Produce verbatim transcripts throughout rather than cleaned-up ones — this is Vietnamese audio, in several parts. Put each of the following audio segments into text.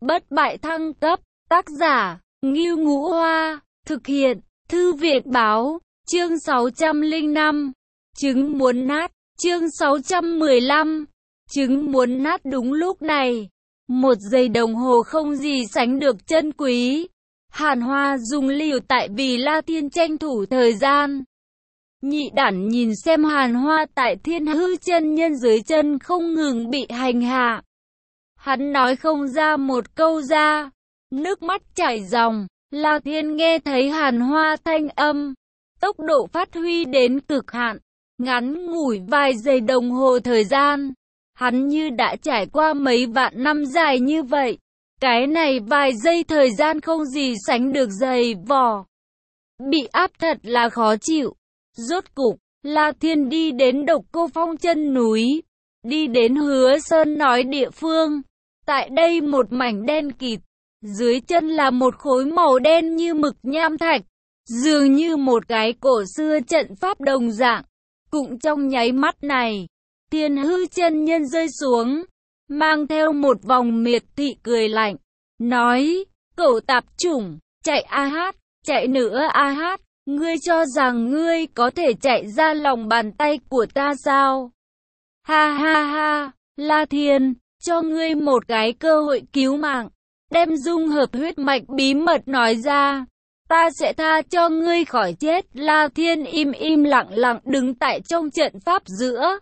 bất bại thăng cấp, tác giả, Ngưu Ngũ Hoa, thực hiện, Thư viện Báo, chương sáu trăm lẻ năm, trứng muốn nát, chương sáu trăm mười lăm, trứng muốn nát. Đúng lúc này, một giây đồng hồ không gì sánh được chân quý. Hàn Hoa dùng liều tại vì La Thiên tranh thủ thời gian. Nhị đản nhìn xem Hàn Hoa tại Thiên Hư chân nhân dưới chân không ngừng bị hành hạ. Hắn nói không ra một câu ra, nước mắt chảy ròng. La Thiên nghe thấy Hàn Hoa thanh âm, tốc độ phát huy đến cực hạn, ngắn ngủi vài giây đồng hồ thời gian, hắn như đã trải qua mấy vạn năm dài như vậy. Cái này vài giây thời gian không gì sánh được dày vò. Bị áp thật là khó chịu. Rốt cục, La Thiên đi đến Độc Cô Phong chân núi, đi đến Hứa Sơn nói địa phương. Tại đây một mảnh đen kịt, dưới chân là một khối màu đen như mực nham thạch, dường như một cái cổ xưa trận pháp đồng dạng. Cũng trong nháy mắt này, Thiên Hư chân nhân rơi xuống, mang theo một vòng miệt thị cười lạnh, nói, cẩu tạp chủng, chạy a hát, chạy nữa a hát, ngươi cho rằng ngươi có thể chạy ra lòng bàn tay của ta sao? Ha ha ha, La Thiên, cho ngươi một cái cơ hội cứu mạng, đem dung hợp huyết mạch bí mật nói ra, ta sẽ tha cho ngươi khỏi chết. La Thiên im im lặng lặng đứng tại trong trận pháp giữa,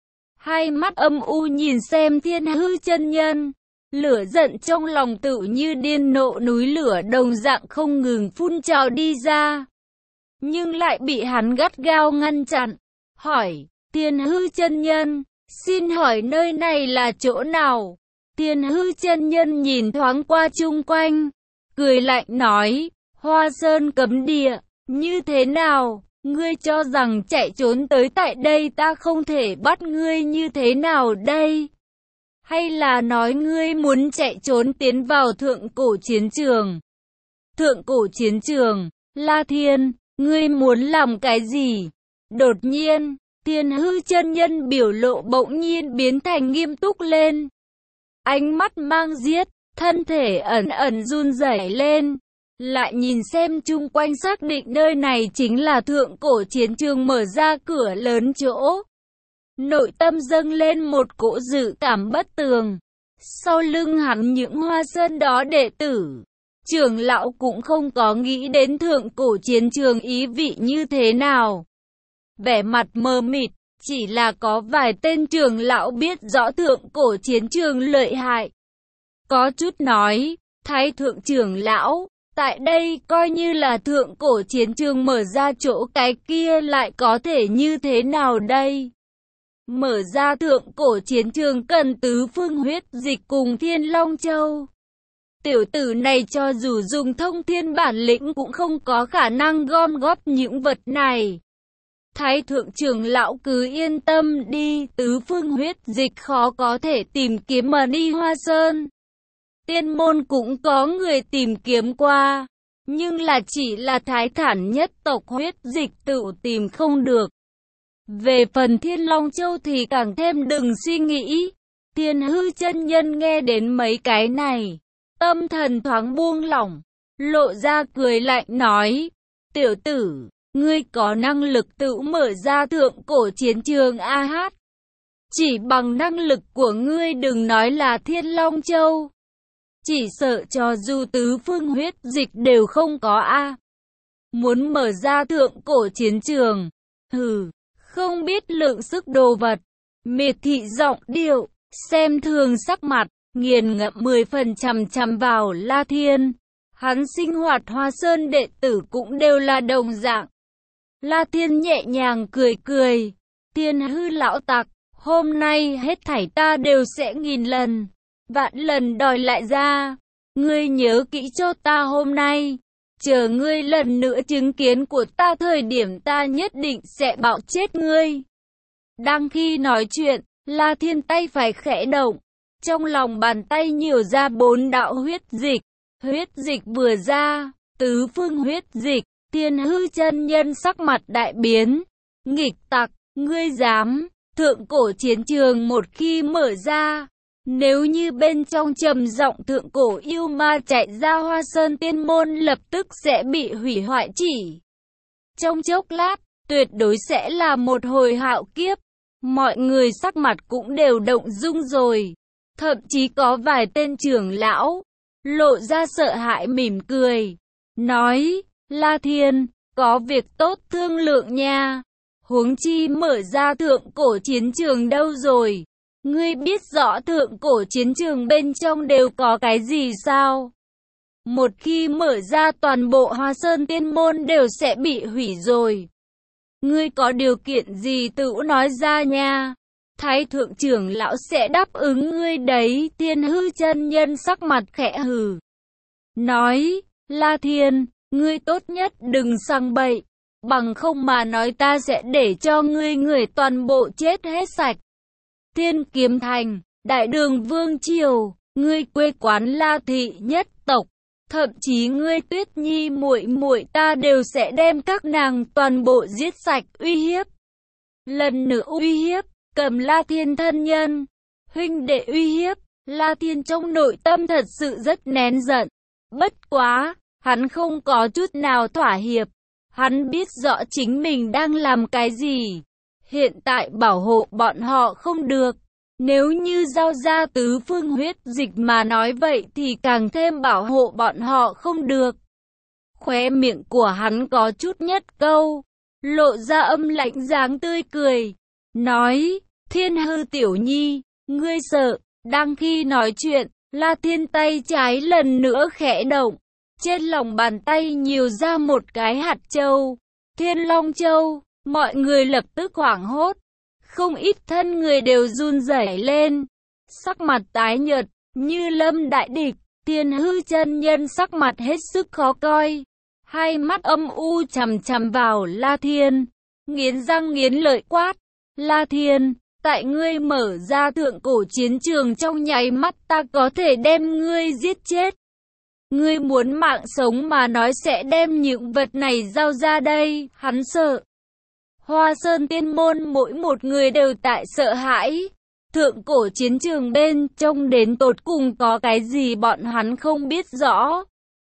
hai mắt âm u nhìn xem Thiên Hư chân nhân, lửa giận trong lòng tự như điên nộ núi lửa đồng dạng không ngừng phun trào đi ra, nhưng lại bị hắn gắt gao ngăn chặn. Hỏi, Thiên Hư chân nhân, xin hỏi nơi này là chỗ nào? Thiên Hư chân nhân nhìn thoáng qua chung quanh, cười lạnh nói, Hoa Sơn cấm địa, như thế nào? Ngươi cho rằng chạy trốn tới tại đây ta không thể bắt ngươi như thế nào đây? Hay là nói ngươi muốn chạy trốn tiến vào thượng cổ chiến trường? Thượng cổ chiến trường, La Thiên, ngươi muốn làm cái gì? Đột nhiên, Thiên Hư chân nhân biểu lộ bỗng nhiên biến thành nghiêm túc lên. Ánh mắt mang giết, thân thể ẩn ẩn run rẩy lên. Lại nhìn xem chung quanh xác định nơi này chính là thượng cổ chiến trường, mở ra cửa lớn chỗ. Nội tâm dâng lên một cỗ dự cảm bất tường. Sau lưng hắn những Hoa Sơn đó đệ tử, trưởng lão cũng không có nghĩ đến thượng cổ chiến trường ý vị như thế nào. Vẻ mặt mờ mịt, chỉ là có vài tên trưởng lão biết rõ thượng cổ chiến trường lợi hại. Có chút nói, Thái thượng trưởng lão, tại đây coi như là thượng cổ chiến trường mở ra chỗ cái kia lại có thể như thế nào đây? Mở ra thượng cổ chiến trường cần tứ phương huyết dịch cùng Thiên Long Châu. Tiểu tử này cho dù dùng thông thiên bản lĩnh cũng không có khả năng gom góp những vật này. Thái thượng trưởng lão cứ yên tâm đi, tứ phương huyết dịch khó có thể tìm kiếm mà đi Hoa Sơn. Tiên môn cũng có người tìm kiếm qua, nhưng là chỉ là thái thản nhất tộc huyết dịch tự tìm không được. Về phần Thiên Long Châu thì càng thêm đừng suy nghĩ. Thiên Hư chân nhân nghe đến mấy cái này, tâm thần thoáng buông lỏng, lộ ra cười lạnh nói, tiểu tử, ngươi có năng lực tự mở ra thượng cổ chiến trường a hát. Chỉ bằng năng lực của ngươi đừng nói là Thiên Long Châu, chỉ sợ cho dù tứ phương huyết dịch đều không có a. Muốn mở ra thượng cổ chiến trường, hừ, không biết lượng sức đồ vật. Miệt thị giọng điệu, xem thường sắc mặt, nghiền ngẫm mười phần chằm chằm vào La Thiên. Hắn sinh hoạt Hoa Sơn đệ tử cũng đều là đồng dạng. La Thiên nhẹ nhàng cười cười, Thiên Hư lão tặc, hôm nay hết thảy ta đều sẽ nghìn lần, vạn lần đòi lại ra. Ngươi nhớ kỹ cho ta hôm nay, chờ ngươi lần nữa chứng kiến của ta thời điểm ta nhất định sẽ bạo chết ngươi. Đang khi nói chuyện, La Thiên tay phải khẽ động, trong lòng bàn tay nhiều ra bốn đạo huyết dịch. Huyết dịch vừa ra, tứ phương huyết dịch, Thiên Hư chân nhân sắc mặt đại biến. Nghịch tặc, ngươi dám, thượng cổ chiến trường một khi mở ra, Nếu như bên trong trầm giọng thượng cổ yêu ma chạy ra, Hoa Sơn Tiên Môn lập tức sẽ bị hủy hoại chỉ trong chốc lát, tuyệt đối sẽ là một hồi hạo kiếp. Mọi người sắc mặt cũng đều động dung rồi, thậm chí có vài tên trưởng lão lộ ra sợ hãi mỉm cười, nói: La Thiên, có việc tốt thương lượng nha. Huống chi mở ra thượng cổ chiến trường đâu rồi? Ngươi biết rõ thượng cổ chiến trường bên trong đều có cái gì sao? Một khi mở ra, toàn bộ Hoa Sơn Tiên Môn đều sẽ bị hủy rồi. Ngươi có điều kiện gì tự nói ra nha. Thái thượng trưởng lão sẽ đáp ứng ngươi đấy. Thiên Hư chân nhân sắc mặt khẽ hừ, nói: La Thiên, ngươi tốt nhất đừng sằng bậy, bằng không mà nói ta sẽ để cho ngươi người toàn bộ chết hết sạch. Thiên Kiếm Thành, Đại Đường Vương Triều, ngươi quê quán La Thị nhất tộc, thậm chí ngươi Tuyết Nhi muội muội ta đều sẽ đem các nàng toàn bộ giết sạch, uy hiếp. Lần nữa uy hiếp, cầm La Thiên thân nhân, huynh đệ uy hiếp. La Thiên trong nội tâm thật sự rất nén giận, bất quá, hắn không có chút nào thỏa hiệp. Hắn biết rõ chính mình đang làm cái gì. Hiện tại bảo hộ bọn họ không được. Nếu như giao ra tứ phương huyết dịch mà nói vậy thì càng thêm bảo hộ bọn họ không được. Khóe miệng của hắn có chút nhất câu, lộ ra âm lạnh dáng tươi cười, nói: Thiên Hư tiểu nhi, ngươi sợ. Đang khi nói chuyện, La Thiên tay trái lần nữa khẽ động. Trên lòng bàn tay nhiều ra một cái hạt châu, Thiên Long Châu. Mọi người lập tức hoảng hốt, không ít thân người đều run rẩy lên, sắc mặt tái nhợt như lâm đại địch. Thiên Hư chân nhân sắc mặt hết sức khó coi, hai mắt âm u chằm chằm vào La Thiên, nghiến răng nghiến lợi quát: La Thiên, tại ngươi mở ra thượng cổ chiến trường trong nháy mắt, ta có thể đem ngươi giết chết. Ngươi muốn mạng sống mà nói sẽ đem những vật này giao ra đây. Hắn sợ. Hoa Sơn Tiên Môn mỗi một người đều tại sợ hãi. Thượng cổ chiến trường bên trong đến tột cùng có cái gì bọn hắn không biết rõ.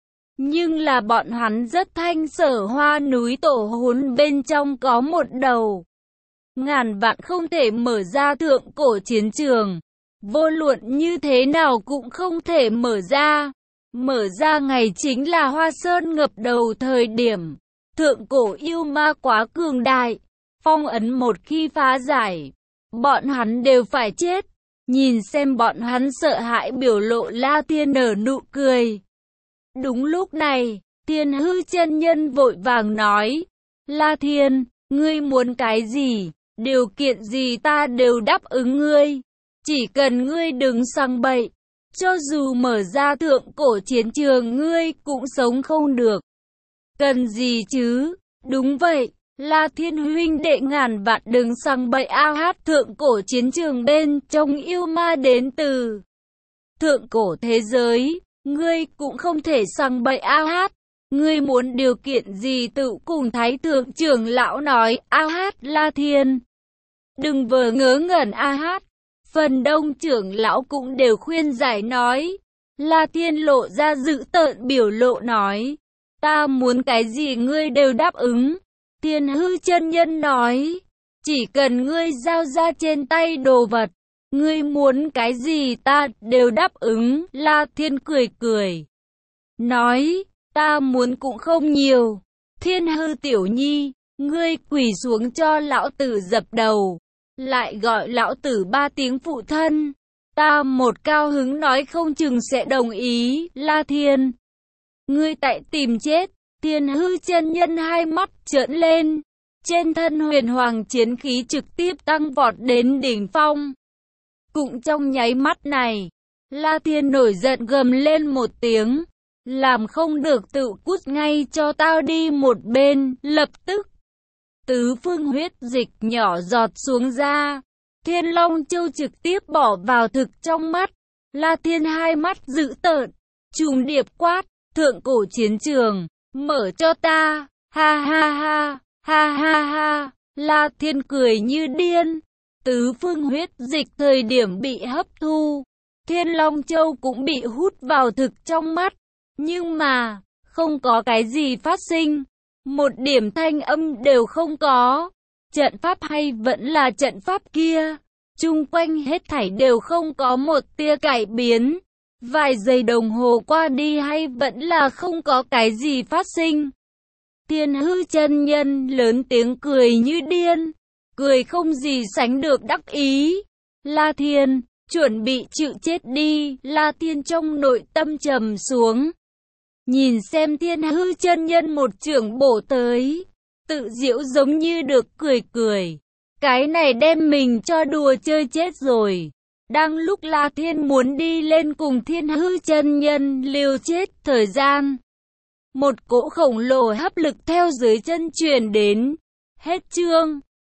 Nhưng là bọn hắn rất thanh sở, Hoa núi tổ hồn bên trong có một đầu. Ngàn vạn không thể mở ra thượng cổ chiến trường. Vô luận như thế nào cũng không thể mở ra. Mở ra ngày chính là Hoa Sơn ngập đầu thời điểm. Thượng cổ yêu ma quá cường đại. Phong ấn một khi phá giải, bọn hắn đều phải chết. Nhìn xem bọn hắn sợ hãi biểu lộ, La Thiên nở nụ cười. Đúng lúc này, Thiên Hư chân nhân vội vàng nói: La Thiên, ngươi muốn cái gì, điều kiện gì ta đều đáp ứng ngươi. Chỉ cần ngươi đừng sằng bậy, cho dù mở ra thượng cổ chiến trường ngươi cũng sống không được. Cần gì chứ? Đúng vậy, La Thiên huynh đệ, ngàn vạn đừng sằng bậy. A hát, thượng cổ chiến trường bên trong yêu ma đến từ thượng cổ thế giới, ngươi cũng không thể sằng bậy. A hát, ngươi muốn điều kiện gì tự cùng Thái thượng trưởng lão nói. A hát, La Thiên, đừng vờ ngớ ngẩn. A hát, phần đông trưởng lão cũng đều khuyên giải nói. La Thiên lộ ra dữ tợn biểu lộ nói: ta muốn cái gì ngươi đều đáp ứng. Thiên Hư chân nhân nói: chỉ cần ngươi giao ra trên tay đồ vật, ngươi muốn cái gì ta đều đáp ứng. La Thiên cười cười, nói: ta muốn cũng không nhiều. Thiên Hư tiểu nhi, ngươi quỳ xuống cho lão tử dập đầu, lại gọi lão tử ba tiếng phụ thân. Ta một cao hứng nói không chừng sẽ đồng ý. La Thiên, ngươi tại tìm chết. Thiên Hư chân nhân hai mắt trợn lên, trên thân huyền hoàng chiến khí trực tiếp tăng vọt đến đỉnh phong. Cũng trong nháy mắt này, La Thiên nổi giận gầm lên một tiếng: làm không được tự cút ngay cho tao đi một bên. Lập tức, tứ phương huyết dịch nhỏ giọt xuống ra, Thiên Long Châu trực tiếp bỏ vào thực trong mắt. La Thiên hai mắt dữ tợn, trùng điệp quát: thượng cổ chiến trường, mở cho ta. Ha ha ha, ha ha ha. La Thiên cười như điên. Tứ phương huyết dịch thời điểm bị hấp thu, Thiên Long Châu cũng bị hút vào thực trong mắt. Nhưng mà, không có cái gì phát sinh. Một điểm thanh âm đều không có. Trận pháp hay vẫn là trận pháp kia. Chung quanh hết thảy đều không có một tia cải biến. Vài giây đồng hồ qua đi hay vẫn là không có cái gì phát sinh. Thiên Hư chân nhân lớn tiếng cười như điên. Cười không gì sánh được đắc ý. La Thiên, chuẩn bị chịu chết đi. La Thiên trong nội tâm trầm xuống. Nhìn xem Thiên Hư chân nhân một chưởng bổ tới. Tự giễu giống như được cười cười. Cái này đem mình cho đùa chơi chết rồi. Đang lúc La Thiên muốn đi lên cùng Thiên Hư chân nhân liều chết thời gian. Một cỗ khổng lồ hấp lực theo dưới chân truyền đến. Hết chương.